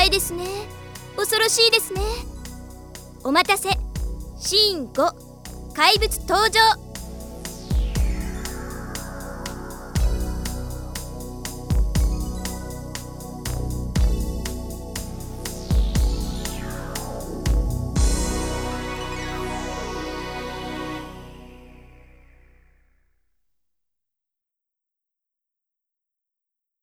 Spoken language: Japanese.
いですね。恐ろしいですね。お待たせ。シーン5、怪物登場。